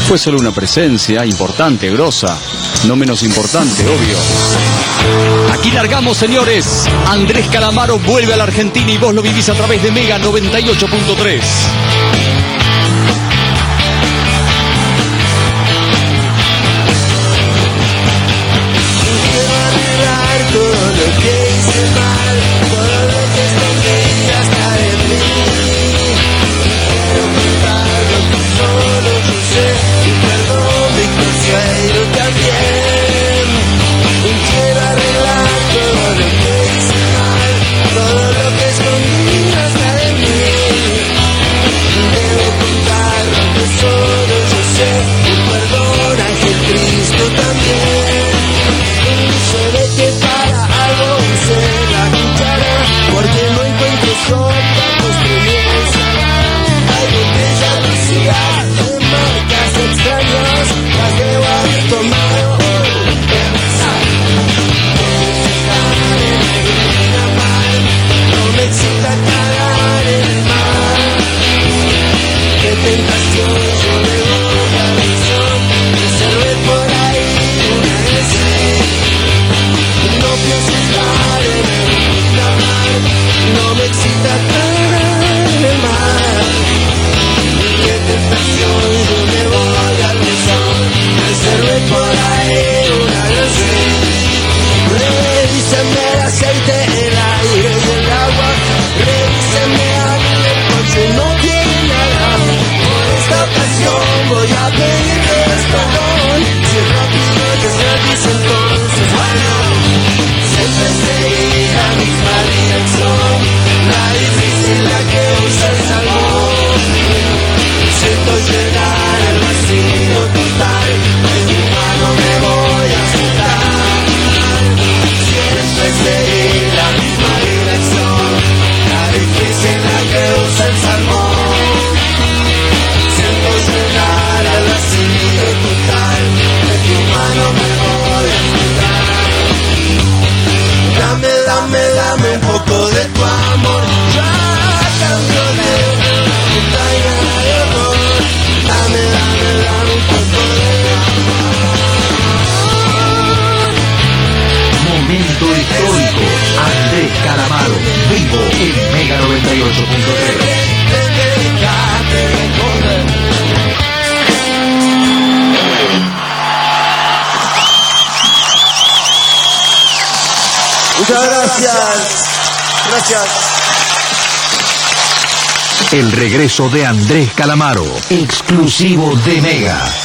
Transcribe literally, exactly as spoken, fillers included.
Fue solo una presencia importante, grosa, no menos importante, obvio. Aquí largamos, señores. Andrés Calamaro vuelve a la Argentina y vos lo vivís a través de Mega noventa y ocho punto tres. Calamaro, vivo en Mega noventa y ocho punto tres. Muchas gracias. Gracias. El regreso de Andrés Calamaro, exclusivo de Mega.